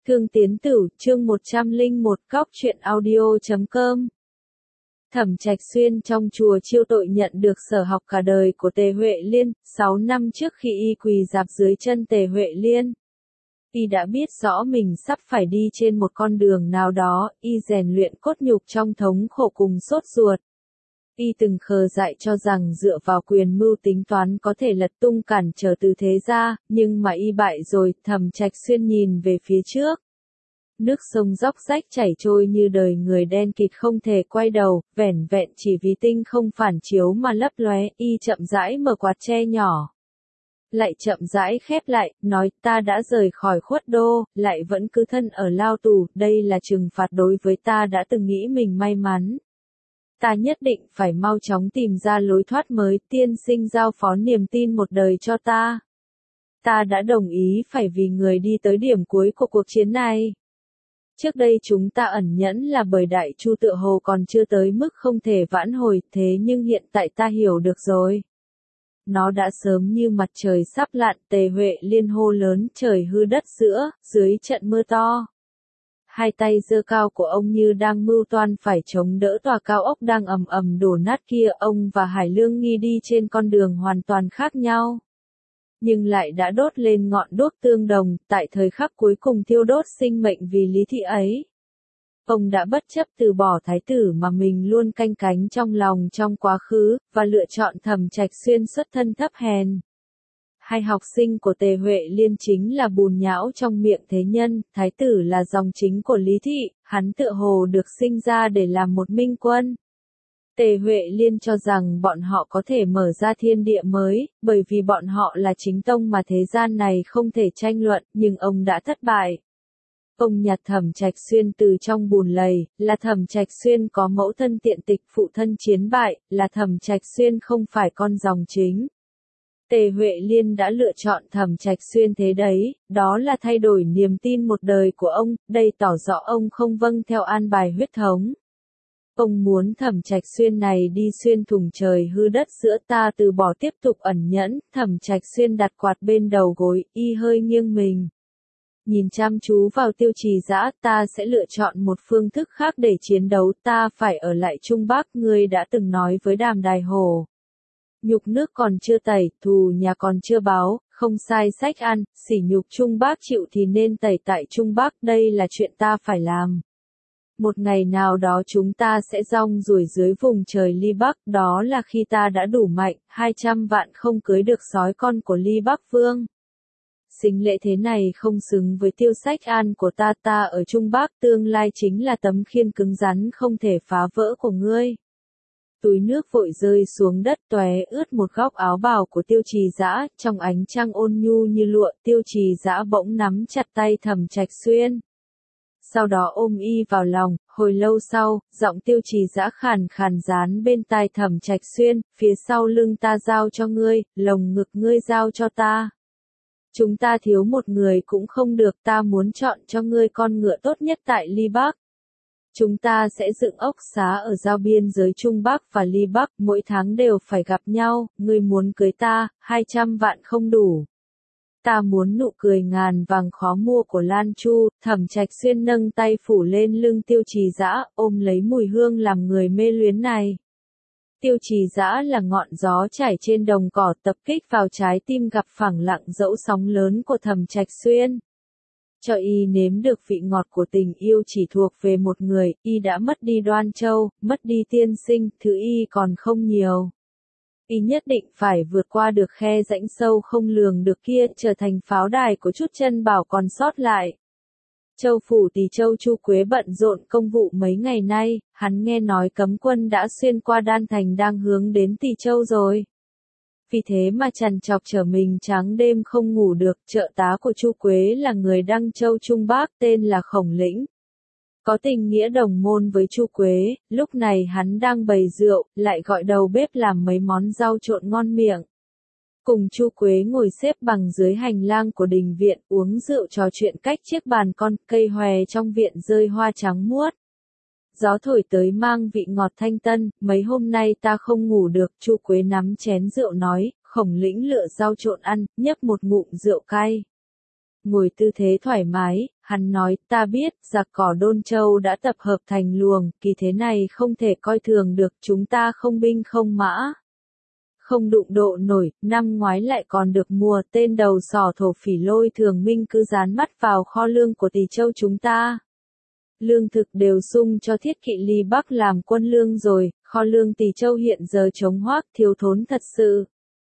Thương Tiến Tử, chương 101, Góc truyện audio.com. Thẩm Trạch Xuyên trong chùa chiêu tội nhận được sở học cả đời của Tề Huệ Liên, 6 năm trước khi y quỳ rạp dưới chân Tề Huệ Liên. Y đã biết rõ mình sắp phải đi trên một con đường nào đó, y rèn luyện cốt nhục trong thống khổ cùng sốt ruột. Y từng khờ dại cho rằng dựa vào quyền mưu tính toán có thể lật tung cản trở từ thế gia, nhưng mà y bại rồi. Thẩm Trạch Xuyên nhìn về phía trước. Nước sông róc rách chảy trôi như đời người đen kịt không thể quay đầu, vẻn vẹn chỉ vì tinh không phản chiếu mà lấp lóe. Y chậm rãi mở quạt tre nhỏ, lại chậm rãi khép lại, nói: ta đã rời khỏi Khuất Đô, lại vẫn cứ thân ở lao tù, đây là trừng phạt đối với ta đã từng nghĩ mình may mắn. Ta nhất định phải mau chóng tìm ra lối thoát mới. Tiên sinh giao phó niềm tin một đời cho ta. Ta đã đồng ý phải vì người đi tới điểm cuối của cuộc chiến này. Trước đây chúng ta ẩn nhẫn là bởi Đại Chu tựa hồ còn chưa tới mức không thể vãn hồi, thế nhưng hiện tại ta hiểu được rồi. Nó đã sớm như mặt trời sắp lặn. Tề Huệ Liên hô lớn: trời hư đất giữa, dưới trận mưa to. Hai tay giơ cao của ông như đang mưu toan phải chống đỡ tòa cao ốc đang ầm ầm đổ nát kia. Ông và Hải Lương Nghi đi trên con đường hoàn toàn khác nhau, nhưng lại đã đốt lên ngọn đuốc tương đồng, tại thời khắc cuối cùng thiêu đốt sinh mệnh vì lý thị ấy. Ông đã bất chấp từ bỏ thái tử mà mình luôn canh cánh trong lòng trong quá khứ, và lựa chọn Thẩm Trạch Xuyên xuất thân thấp hèn. Hai học sinh của Tề Huệ Liên chính là bùn nhão trong miệng thế nhân. Thái tử là dòng chính của Lý thị, hắn tựa hồ được sinh ra để làm một minh quân. Tề Huệ Liên cho rằng bọn họ có thể mở ra thiên địa mới, bởi vì bọn họ là chính tông mà thế gian này không thể tranh luận, nhưng ông đã thất bại. Ông nhặt Thẩm Trạch Xuyên từ trong bùn lầy, là Thẩm Trạch Xuyên có mẫu thân tiện tịch, phụ thân chiến bại, là Thẩm Trạch Xuyên không phải con dòng chính. Tề Huệ Liên đã lựa chọn Thẩm Trạch Xuyên thế đấy, đó là thay đổi niềm tin một đời của ông, đây tỏ rõ ông không vâng theo an bài huyết thống. Ông muốn Thẩm Trạch Xuyên này đi xuyên thủng trời hư đất giữa. Ta từ bỏ tiếp tục ẩn nhẫn. Thẩm Trạch Xuyên đặt quạt bên đầu gối, y hơi nghiêng mình, nhìn chăm chú vào Tiêu Trì Dã. Ta sẽ lựa chọn một phương thức khác để chiến đấu. Ta phải ở lại Trung Bắc. Ngươi đã từng nói với Đàm Đài Hổ, nhục nước còn chưa tẩy, thù nhà còn chưa báo, không sai sách ăn, sỉ nhục Trung Bắc chịu thì nên tẩy tại Trung Bắc. Đây là chuyện ta phải làm. Một ngày nào đó chúng ta sẽ rong ruổi dưới vùng trời Ly Bắc, đó là khi ta đã đủ mạnh. 200 vạn không cưới được sói con của Ly Bắc Vương. Xính lễ thế này không xứng với Tiêu Sách An của ta. Ta ở Trung Bắc tương lai chính là tấm khiên cứng rắn không thể phá vỡ của ngươi. Túi nước vội rơi xuống đất tóe ướt một góc áo bào của Tiêu Trì Dã. Trong ánh trăng ôn nhu như lụa, Tiêu Trì Dã bỗng nắm chặt tay Thẩm Trạch Xuyên, sau đó ôm y vào lòng. Hồi lâu sau, giọng Tiêu Trì Dã khàn khàn dán bên tai Thẩm Trạch Xuyên: phía sau lưng ta giao cho ngươi, lồng ngực ngươi giao cho ta. Chúng ta thiếu một người cũng không được. Ta muốn chọn cho ngươi con ngựa tốt nhất tại Ly Bắc. Chúng ta sẽ dựng ốc xá ở giao biên giới Trung Bắc và Ly Bắc, mỗi tháng đều phải gặp nhau. Ngươi muốn cưới ta, 200 vạn không đủ. Ta muốn nụ cười ngàn vàng khó mua của Lan Chu. Thẩm Trạch Xuyên nâng tay phủ lên lưng Tiêu Trì Dã, ôm lấy mùi hương làm người mê luyến này. Tiêu Trì Dã là ngọn gió chảy trên đồng cỏ, tập kích vào trái tim gặp phẳng lặng dẫu sóng lớn của Thẩm Trạch Xuyên. Cho y nếm được vị ngọt của tình yêu chỉ thuộc về một người. Y đã mất đi Đoan Châu, mất đi tiên sinh, thứ y còn không nhiều. Y nhất định phải vượt qua được khe rãnh sâu không lường được kia, trở thành pháo đài của chút chân bảo còn sót lại. Châu phủ Tỳ Châu Chu Quế bận rộn công vụ mấy ngày nay. Hắn nghe nói cấm quân đã xuyên qua Đan Thành đang hướng đến Tỳ Châu rồi. Vì thế mà trằn trọc trở mình trắng đêm không ngủ được. Trợ tá của Chu Quế là người Đăng Châu Trung Bắc, tên là Khổng Lĩnh, có tình nghĩa đồng môn với Chu Quế. Lúc này hắn đang bày rượu, lại gọi đầu bếp làm mấy món rau trộn ngon miệng. Cùng Chu Quế ngồi xếp bằng dưới hành lang của đình viện, uống rượu trò chuyện cách chiếc bàn con. Cây hòe trong viện rơi hoa trắng muốt, gió thổi tới mang vị ngọt thanh tân. Mấy hôm nay ta không ngủ được. Chu Quế nắm chén rượu nói. Khổng Lĩnh lựa rau trộn ăn, nhấp một ngụm rượu cay. Ngồi tư thế thoải mái, hắn nói, ta biết, giặc cỏ Đôn Châu đã tập hợp thành luồng, kỳ thế này không thể coi thường được, chúng ta không binh không mã. Không đụng độ nổi, năm ngoái lại còn được mùa, tên đầu sỏ thổ phỉ Lôi Thường Minh cứ dán mắt vào kho lương của Tỳ Châu chúng ta. Lương thực đều sung cho Thiết Kỵ Ly Bắc làm quân lương rồi, kho lương Tỳ Châu hiện giờ trống hoác thiếu thốn thật sự.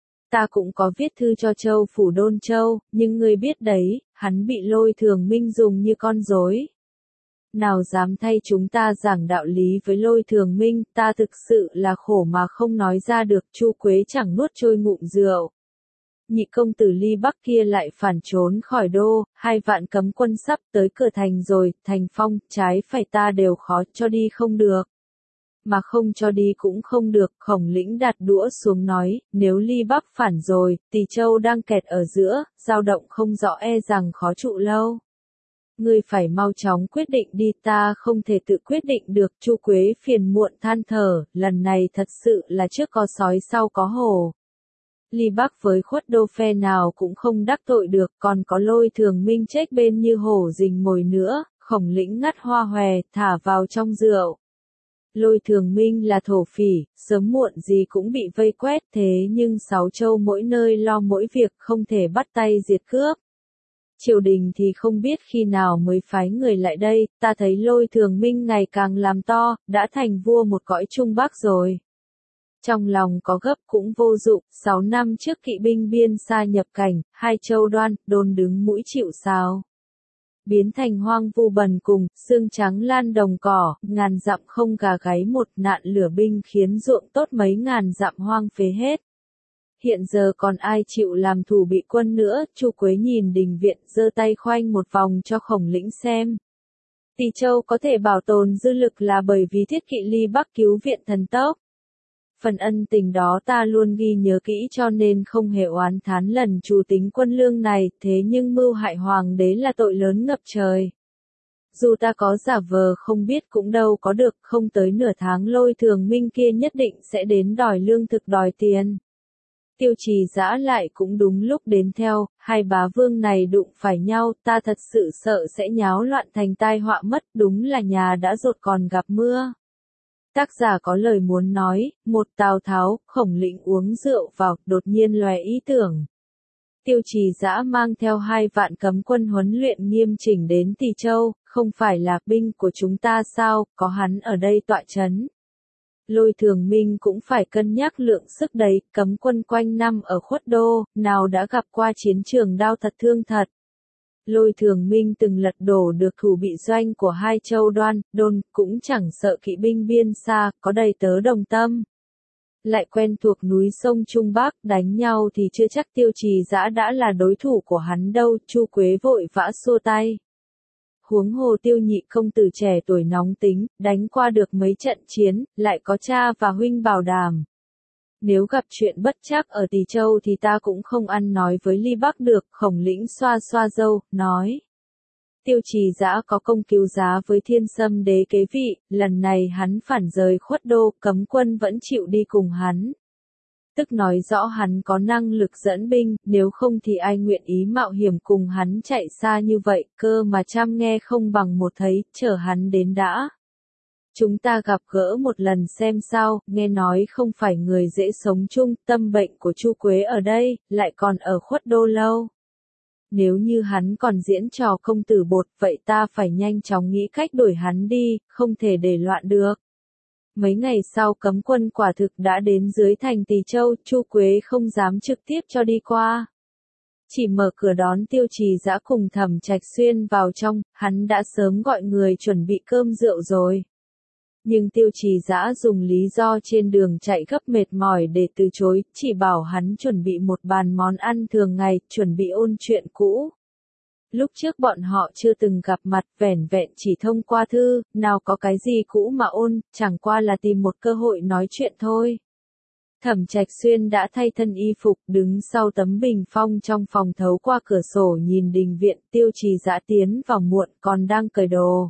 Ta cũng có viết thư cho Châu phủ Đôn Châu, nhưng ngươi biết đấy, hắn bị Lôi Thường Minh dùng như con rối. Nào dám thay chúng ta giảng đạo lý với Lôi Thường Minh, ta thực sự là khổ mà không nói ra được, Chu Quế chẳng nuốt trôi ngụm rượu. Nhị công tử Ly Bắc kia lại phản trốn khỏi đô, 2 vạn cấm quân sắp tới cửa thành rồi, thành phong, trái phải ta đều khó cho đi không được. Mà không cho đi cũng không được, Khổng Lĩnh đặt đũa xuống nói, nếu Ly Bắc phản rồi, Tỳ Châu đang kẹt ở giữa, dao động không rõ e rằng khó trụ lâu. Ngươi phải mau chóng quyết định đi, ta không thể tự quyết định được. Chu Quế phiền muộn than thở, lần này thật sự là trước có sói sau có hổ. Ly Bắc với Khuất Đô phe nào cũng không đắc tội được, còn có Lôi Thường Minh chết bên như hổ rình mồi nữa. Khổng Lĩnh ngắt hoa hòe, thả vào trong rượu. Lôi Thường Minh là thổ phỉ, sớm muộn gì cũng bị vây quét, thế nhưng 6 châu mỗi nơi lo mỗi việc, không thể bắt tay diệt cướp. Triều đình thì không biết khi nào mới phái người lại đây, ta thấy Lôi Thường Minh ngày càng làm to, đã thành vua một cõi Trung Bắc rồi. Trong lòng có gấp cũng vô dụng, 6 năm trước kỵ binh biên xa nhập cảnh, 2 châu Đoan, Đôn đứng mũi chịu sào. Biến thành hoang vu bần cùng, xương trắng lan đồng cỏ, ngàn dặm không gà gáy, một nạn lửa binh khiến ruộng tốt mấy ngàn dặm hoang phế hết. Hiện giờ còn ai chịu làm thủ bị quân nữa, Chu Quế nhìn đình viện, giơ tay khoanh một vòng cho Khổng Lĩnh xem. Tỳ Châu có thể bảo tồn dư lực là bởi vì Thiết Kỵ Ly Bắc cứu viện thần tốc. Phần ân tình đó ta luôn ghi nhớ kỹ cho nên không hề oán thán lần chủ tính quân lương này, thế nhưng mưu hại hoàng đế là tội lớn ngập trời. Dù ta có giả vờ không biết cũng đâu có được, không tới nửa tháng Lôi Thường Minh kia nhất định sẽ đến đòi lương thực đòi tiền. Tiêu Trì Dã lại cũng đúng lúc đến theo, hai bá vương này đụng phải nhau, ta thật sự sợ sẽ nháo loạn thành tai họa mất, đúng là nhà đã rột còn gặp mưa. Tác giả có lời muốn nói, một Tào Tháo, Khổng Lĩnh uống rượu vào, đột nhiên lóe ý tưởng. Tiêu Trì Dã mang theo 2 vạn cấm quân huấn luyện nghiêm chỉnh đến Tỳ Châu, không phải là binh của chúng ta sao, có hắn ở đây tọa chấn. Lôi Thường Minh cũng phải cân nhắc lượng sức đấy, cấm quân quanh năm ở Khuất Đô, nào đã gặp qua chiến trường đao thật thương thật. Lôi Thường Minh từng lật đổ được thủ bị doanh của 2 châu Đoan, Đôn, cũng chẳng sợ kỵ binh biên xa, có đầy tớ đồng tâm. Lại quen thuộc núi sông Trung Bắc, đánh nhau thì chưa chắc Tiêu Trì Dã đã là đối thủ của hắn đâu, Chu Quế vội vã xua tay. Huống hồ Tiêu nhị công tử trẻ tuổi nóng tính, đánh qua được mấy trận chiến, lại có cha và huynh bảo đảm. Nếu gặp chuyện bất trắc ở Tỳ Châu thì ta cũng không ăn nói với Ly Bắc được, Khổng Lĩnh xoa xoa râu, nói. Tiêu Trì Dã có công cứu giá với Thiên Sâm Đế kế vị, lần này hắn phản rời Khuất Đô, cấm quân vẫn chịu đi cùng hắn. Tức nói rõ hắn có năng lực dẫn binh, nếu không thì ai nguyện ý mạo hiểm cùng hắn chạy xa như vậy, cơ mà trăm nghe không bằng một thấy, chờ hắn đến đã. Chúng ta gặp gỡ một lần xem sao, nghe nói không phải người dễ sống chung, tâm bệnh của Chu Quế ở đây, lại còn ở Khuất Đô lâu. Nếu như hắn còn diễn trò công tử bột, vậy ta phải nhanh chóng nghĩ cách đuổi hắn đi, không thể để loạn được. Mấy ngày sau cấm quân quả thực đã đến dưới thành Tỳ Châu, Chu Quế không dám trực tiếp cho đi qua. Chỉ mở cửa đón Tiêu Trì Dã cùng Thẩm Trạch Xuyên vào trong, hắn đã sớm gọi người chuẩn bị cơm rượu rồi. Nhưng Tiêu Trì Dã dùng lý do trên đường chạy gấp mệt mỏi để từ chối, chỉ bảo hắn chuẩn bị một bàn món ăn thường ngày, chuẩn bị ôn chuyện cũ. Lúc trước bọn họ chưa từng gặp mặt, vẻn vẹn chỉ thông qua thư, nào có cái gì cũ mà ôn, chẳng qua là tìm một cơ hội nói chuyện thôi. Thẩm Trạch Xuyên đã thay thân y phục, đứng sau tấm bình phong trong phòng thấu qua cửa sổ nhìn đình viện, Tiêu Trì Dã tiến vào muộn còn đang cởi đồ.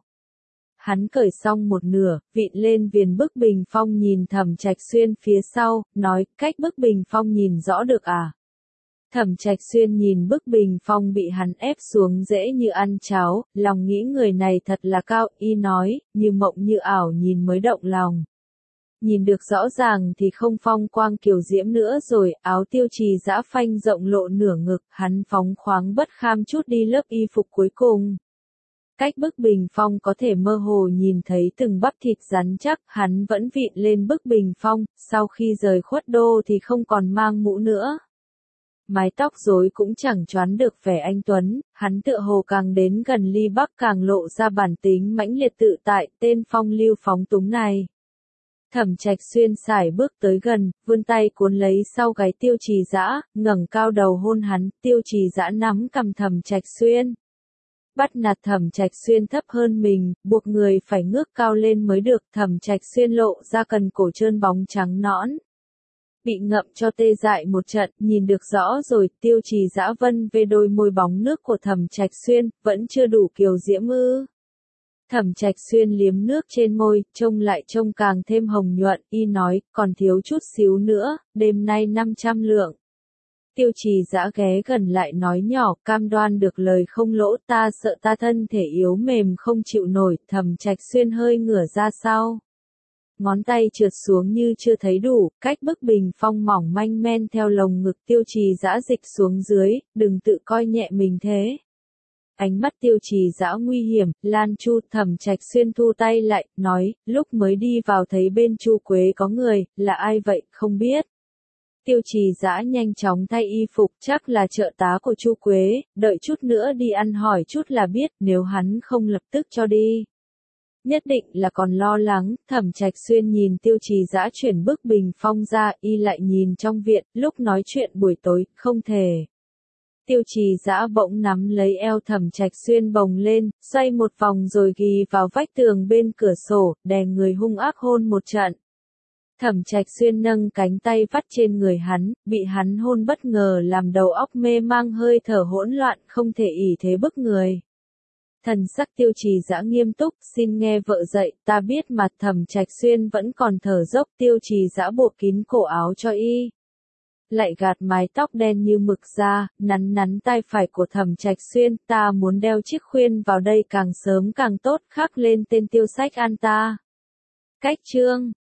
Hắn cởi xong một nửa, vịn lên viền bức bình phong nhìn Thẩm Trạch Xuyên phía sau, nói, cách bức bình phong nhìn rõ được à? Thẩm Trạch Xuyên nhìn bức bình phong bị hắn ép xuống dễ như ăn cháo, lòng nghĩ người này thật là cao, y nói, như mộng như ảo nhìn mới động lòng. Nhìn được rõ ràng thì không phong quang kiều diễm nữa rồi, áo Tiêu Trì Dã phanh rộng lộ nửa ngực, hắn phóng khoáng bất kham chút đi lớp y phục cuối cùng. Cách bức bình phong có thể mơ hồ nhìn thấy từng bắp thịt rắn chắc, hắn vẫn vịn lên bức bình phong, sau khi rời Khuất Đô thì không còn mang mũ nữa. Mái tóc rối cũng chẳng choán được vẻ anh tuấn, hắn tựa hồ càng đến gần Ly Bắc càng lộ ra bản tính mãnh liệt tự tại, tên phong lưu phóng túng này. Thẩm Trạch Xuyên sải bước tới gần, vươn tay cuốn lấy sau gáy Tiêu Trì Dã, ngẩng cao đầu hôn hắn, Tiêu Trì Dã nắm cầm Thẩm Trạch Xuyên. Bắt nạt Thẩm Trạch Xuyên thấp hơn mình, buộc người phải ngước cao lên mới được, Thẩm Trạch Xuyên lộ ra cần cổ trơn bóng trắng nõn. Bị ngậm cho tê dại một trận, nhìn được rõ rồi, Tiêu Trì Dã vân về đôi môi bóng nước của Thẩm Trạch Xuyên, vẫn chưa đủ kiều diễm ư. Thẩm Trạch Xuyên liếm nước trên môi, trông lại trông càng thêm hồng nhuận, y nói, còn thiếu chút xíu nữa, đêm nay 500 lượng. Tiêu Trì Dã ghé gần lại nói nhỏ, cam đoan được lời không lỗ, ta sợ ta thân thể yếu mềm không chịu nổi, Thẩm Trạch Xuyên hơi ngửa ra sau. Ngón tay trượt xuống như chưa thấy đủ, cách bức bình phong mỏng manh men theo lồng ngực Tiêu Trì Dã dịch xuống dưới, đừng tự coi nhẹ mình thế. Ánh mắt Tiêu Trì Dã nguy hiểm, Lan Chu. Thẩm Trạch Xuyên thu tay lại, nói, lúc mới đi vào thấy bên Chu Quế có người, là ai vậy, không biết. Tiêu Trì Dã nhanh chóng thay y phục, chắc là trợ tá của Chu Quế, đợi chút nữa đi ăn hỏi chút là biết, nếu hắn không lập tức cho đi. Nhất định là còn lo lắng, Thẩm Trạch Xuyên nhìn Tiêu Trì Dã chuyển bức bình phong ra, y lại nhìn trong viện, lúc nói chuyện buổi tối, không thể. Tiêu Trì Dã bỗng nắm lấy eo Thẩm Trạch Xuyên bồng lên, xoay một vòng rồi ghì vào vách tường bên cửa sổ, đè người hung ác hôn một trận. Thẩm Trạch Xuyên nâng cánh tay vắt trên người hắn, bị hắn hôn bất ngờ làm đầu óc mê mang hơi thở hỗn loạn, không thể ỷ thế bức người. Thần sắc Tiêu Trì Dã nghiêm túc, xin nghe vợ dạy, ta biết mà. Thẩm Trạch Xuyên vẫn còn thở dốc, Tiêu Trì Dã buộc kín cổ áo cho y. Lại gạt mái tóc đen như mực ra, nắn nắn tay phải của Thẩm Trạch Xuyên, ta muốn đeo chiếc khuyên vào đây càng sớm càng tốt, khắc lên tên Tiêu Sách An ta. Cách chương